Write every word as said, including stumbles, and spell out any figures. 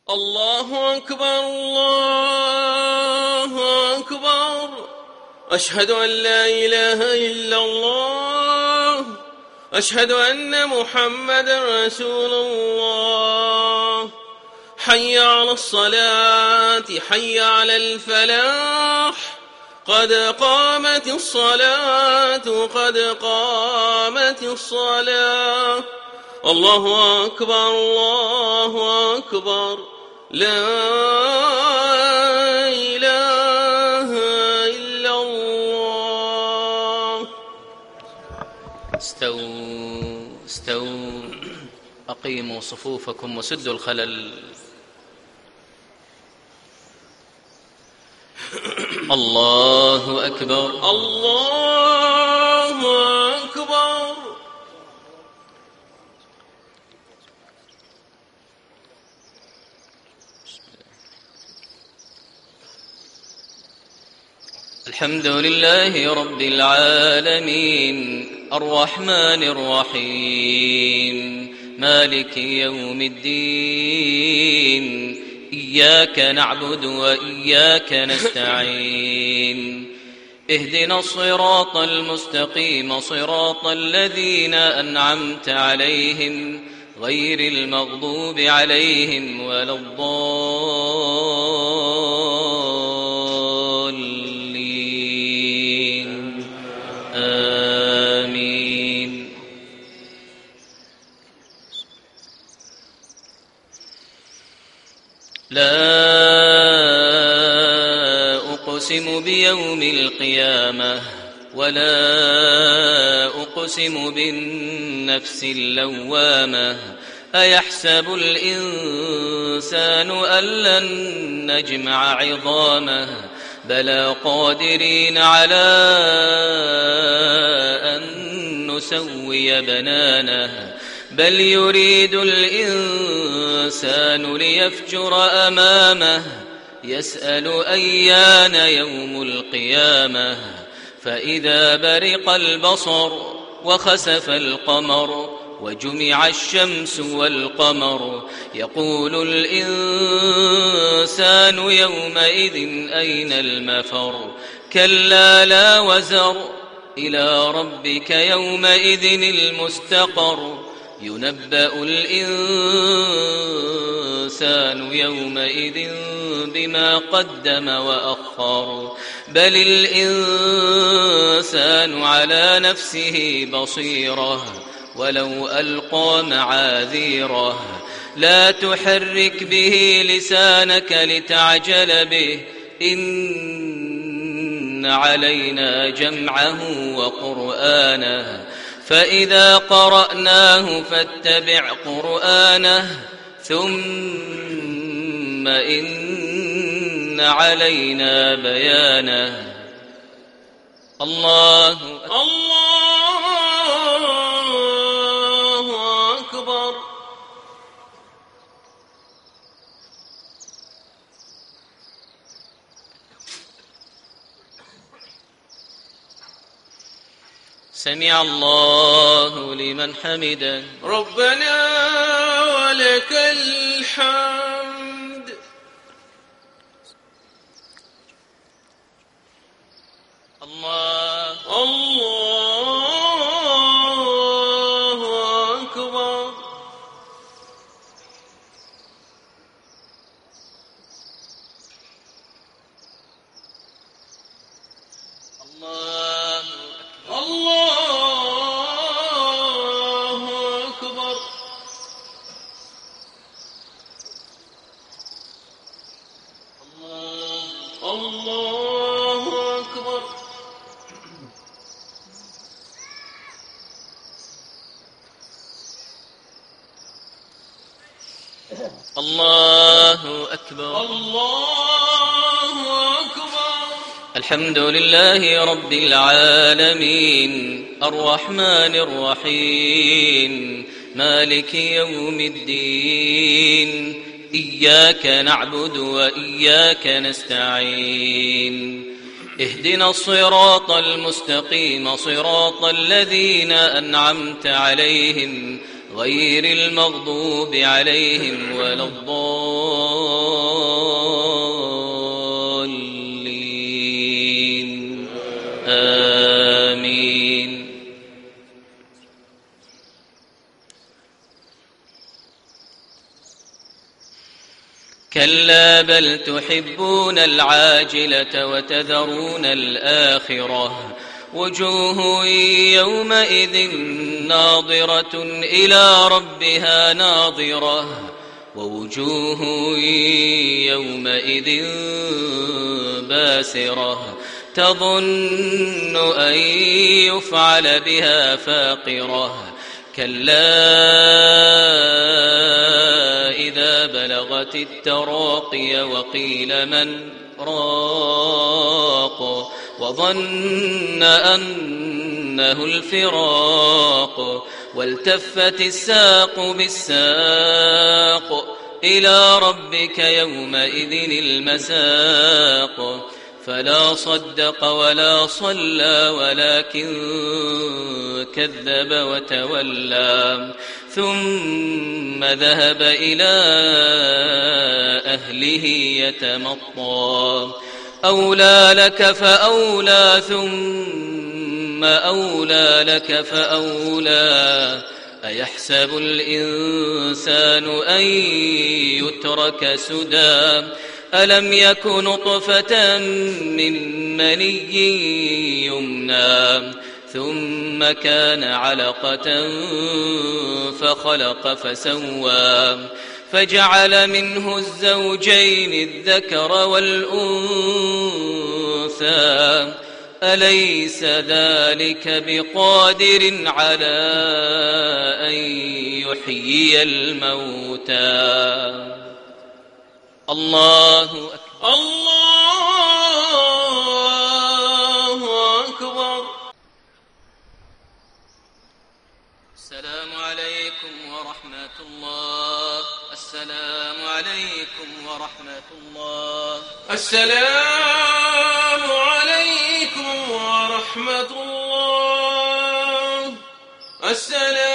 الله أكبر الله أكبر. أشهد أن لا إله إلا الله. أشهد أن محمدا رسول الله. حي على الصلاة حي على الفلاح. قد قامت الصلاة قد قامت الصلاة. الله أكبر الله أكبر. لا إله إلا الله. استووا استووا أقيموا صفوفكم وسدوا الخلل. الله أكبر الله أكبر. الحمد لله رب العالمين الرحمن الرحيم مالك يوم الدين. إياك نعبد وإياك نستعين. اهدنا الصراط المستقيم صراط الذين أنعمت عليهم غير المغضوب عليهم ولا الضالين. آمين. لا أقسم بيوم القيامة ولا أقسم بالنفس اللوامة. أيحسب الإنسان أن لن نجمع عظامه بلى قادرين على أن نسوي بنانه. بل يريد الإنسان ليفجر أمامه يسأل أيان يوم القيامة. فإذا برق البصر وخسف القمر وجمع الشمس والقمر يقول الإنسان يومئذ أين المفر. كلا لا وزر إلى ربك يومئذ المستقر. ينبأ الإنسان يومئذ بما قدم وأخر. بل الإنسان على نفسه بصيرة ولو ألقى معاذيره. لا تحرك به لسانك لتعجل به. إن علينا جمعه وقرآنه فإذا قرأناه فاتبع قرآنه ثم إن علينا بيانه. الله الله أكبر. سمع الله لمن حمده. ربنا ولك الحمد. الله الله أكبر. الله الله أكبر. الله أكبر. الله أكبر. الله أكبر. الحمد لله رب العالمين الرحمن الرحيم مالك يوم الدين. إياك نعبد وإياك نستعين. اهدنا الصراط المستقيم صراط الذين أنعمت عليهم غير المغضوب عليهم ولا الضالين آمين. كلا بل تحبون العاجلة وتذرون الآخرة وجوه يومئذ ناظرة إلى ربها ناظرة ووجوه يومئذ باسرة تظن أن يفعل بها فاقرة كلا إذا بلغت التراقي وقيل من راق وظن أنه الفراق والتفت الساق بالساق إلى ربك يومئذ المساق فلا صدق ولا صلى ولكن كذب وتولى ثم ذهب إلى أهله يتمطى أولى لك فأولى ثم أولى لك فأولى أيحسب الإنسان أن يترك سدى ألم يك نطفة من مني يمنى ثم كان علقة فخلق فسوى فجعل منه الزوجين الذكر والأنثى أليس ذلك بقادر على أن يحيي الموتى الله أكبر الله أكبر. السلام عليكم ورحمة الله. السلام عليكم ورحمة الله. السلام عليكم ورحمة الله. السلام